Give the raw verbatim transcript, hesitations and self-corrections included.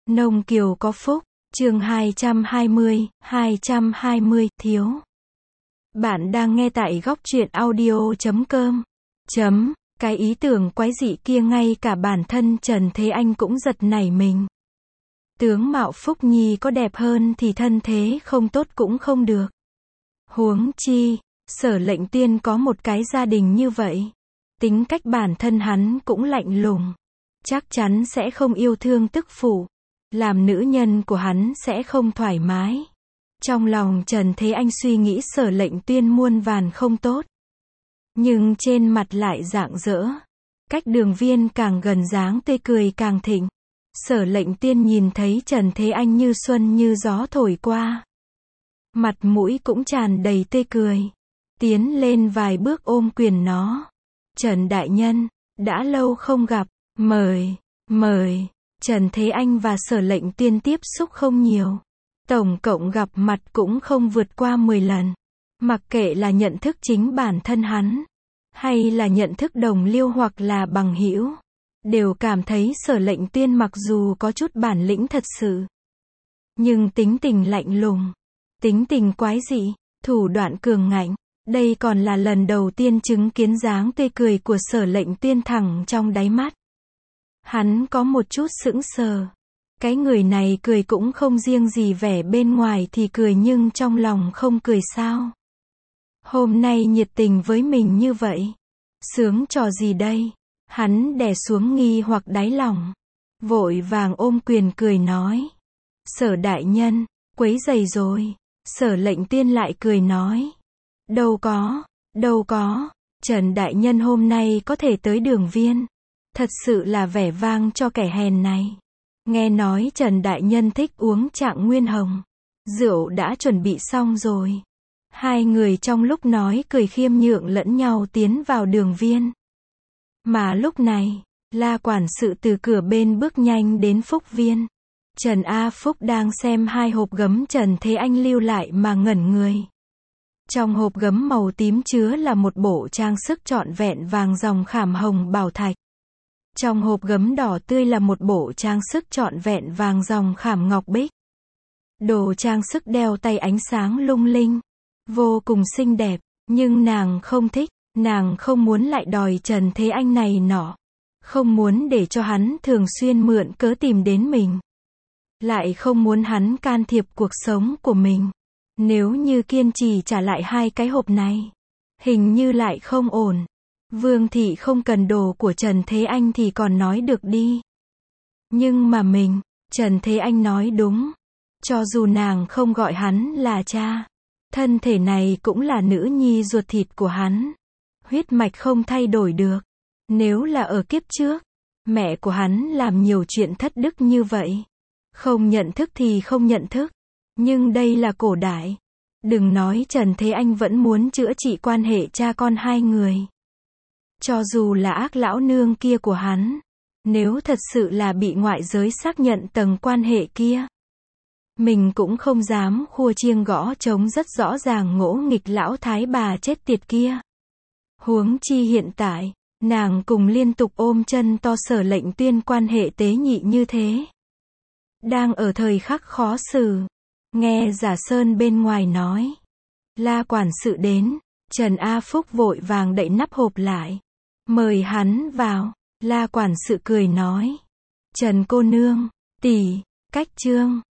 Nông Kiều có phúc, chương hai trăm hai mươi, hai trăm hai mươi, thiếu. Bạn đang nghe tại góc truyện audio chấm com. Chấm, cái ý tưởng quái dị kia ngay cả bản thân Trần Thế Anh cũng giật nảy mình. Tướng mạo Phúc Nhi có đẹp hơn thì thân thế không tốt cũng không được. Huống chi, Sở Lệnh Tuyên có một cái gia đình như vậy. Tính cách bản thân hắn cũng lạnh lùng. Chắc chắn sẽ không yêu thương tức phụ. Làm nữ nhân của hắn sẽ không thoải mái. Trong lòng Trần Thế Anh suy nghĩ Sở Lệnh Tuyên muôn vàn không tốt. Nhưng trên mặt lại rạng rỡ. Cách Đường Viên càng gần dáng tươi cười càng thịnh. Sở Lệnh Tuyên nhìn thấy Trần Thế Anh như xuân như gió thổi qua. Mặt mũi cũng tràn đầy tươi cười. Tiến lên vài bước ôm quyền nó. Trần Đại Nhân, đã lâu không gặp, mời, mời. Trần Thế Anh và Sở Lệnh Tuyên tiếp xúc không nhiều. Tổng cộng gặp mặt cũng không vượt qua mười lần. Mặc kệ là nhận thức chính bản thân hắn, hay là nhận thức đồng liêu hoặc là bằng hữu, đều cảm thấy Sở Lệnh Tuyên mặc dù có chút bản lĩnh thật sự, nhưng tính tình lạnh lùng, tính tình quái dị, thủ đoạn cường ngạnh. Đây còn là lần đầu tiên chứng kiến dáng tươi cười của Sở Lệnh Tuyên thẳng trong đáy mắt. Hắn có một chút sững sờ. Cái người này cười cũng không riêng gì vẻ bên ngoài thì cười nhưng trong lòng không cười sao. Hôm nay nhiệt tình với mình như vậy. Sướng trò gì đây? Hắn đè xuống nghi hoặc đáy lòng. Vội vàng ôm quyền cười nói. Sở Đại Nhân, quấy rầy rồi. Sở Lệnh Tuyên lại cười nói. Đâu có, đâu có. Trần Đại Nhân hôm nay có thể tới Đường Viên. Thật sự là vẻ vang cho kẻ hèn này. Nghe nói Trần Đại Nhân thích uống Trạng Nguyên Hồng. Rượu đã chuẩn bị xong rồi. Hai người trong lúc nói cười khiêm nhượng lẫn nhau tiến vào Đường Viên. Mà lúc này, La quản sự từ cửa bên bước nhanh đến Phúc Viên. Trần A Phúc đang xem hai hộp gấm Trần Thế Anh lưu lại mà ngẩn người. Trong hộp gấm màu tím chứa là một bộ trang sức trọn vẹn vàng ròng khảm hồng bảo thạch. Trong hộp gấm đỏ tươi là một bộ trang sức trọn vẹn vàng ròng khảm ngọc bích. Đồ trang sức đeo tay ánh sáng lung linh, vô cùng xinh đẹp, nhưng nàng không thích, nàng không muốn lại đòi Trần Thế Anh này nọ. Không muốn để cho hắn thường xuyên mượn cớ tìm đến mình. Lại không muốn hắn can thiệp cuộc sống của mình. Nếu như kiên trì trả lại hai cái hộp này, hình như lại không ổn. Vương thị không cần đồ của Trần Thế Anh thì còn nói được đi. Nhưng mà mình, Trần Thế Anh nói đúng. Cho dù nàng không gọi hắn là cha, thân thể này cũng là nữ nhi ruột thịt của hắn. Huyết mạch không thay đổi được. Nếu là ở kiếp trước, mẹ của hắn làm nhiều chuyện thất đức như vậy. Không nhận thức thì không nhận thức. Nhưng đây là cổ đại. Đừng nói Trần Thế Anh vẫn muốn chữa trị quan hệ cha con hai người. Cho dù là ác lão nương kia của hắn, nếu thật sự là bị ngoại giới xác nhận tầng quan hệ kia, mình cũng không dám khua chiêng gõ trống rất rõ ràng ngỗ nghịch lão thái bà chết tiệt kia. Huống chi hiện tại, nàng cùng liên tục ôm chân to Sở Lệnh Tuyên quan hệ tế nhị như thế. Đang ở thời khắc khó xử. Nghe Giả Sơn bên ngoài nói. La quản sự đến. Trần A Phúc vội vàng đậy nắp hộp lại. Mời hắn vào. La quản sự cười nói. Trần cô nương, tỷ, cách chương.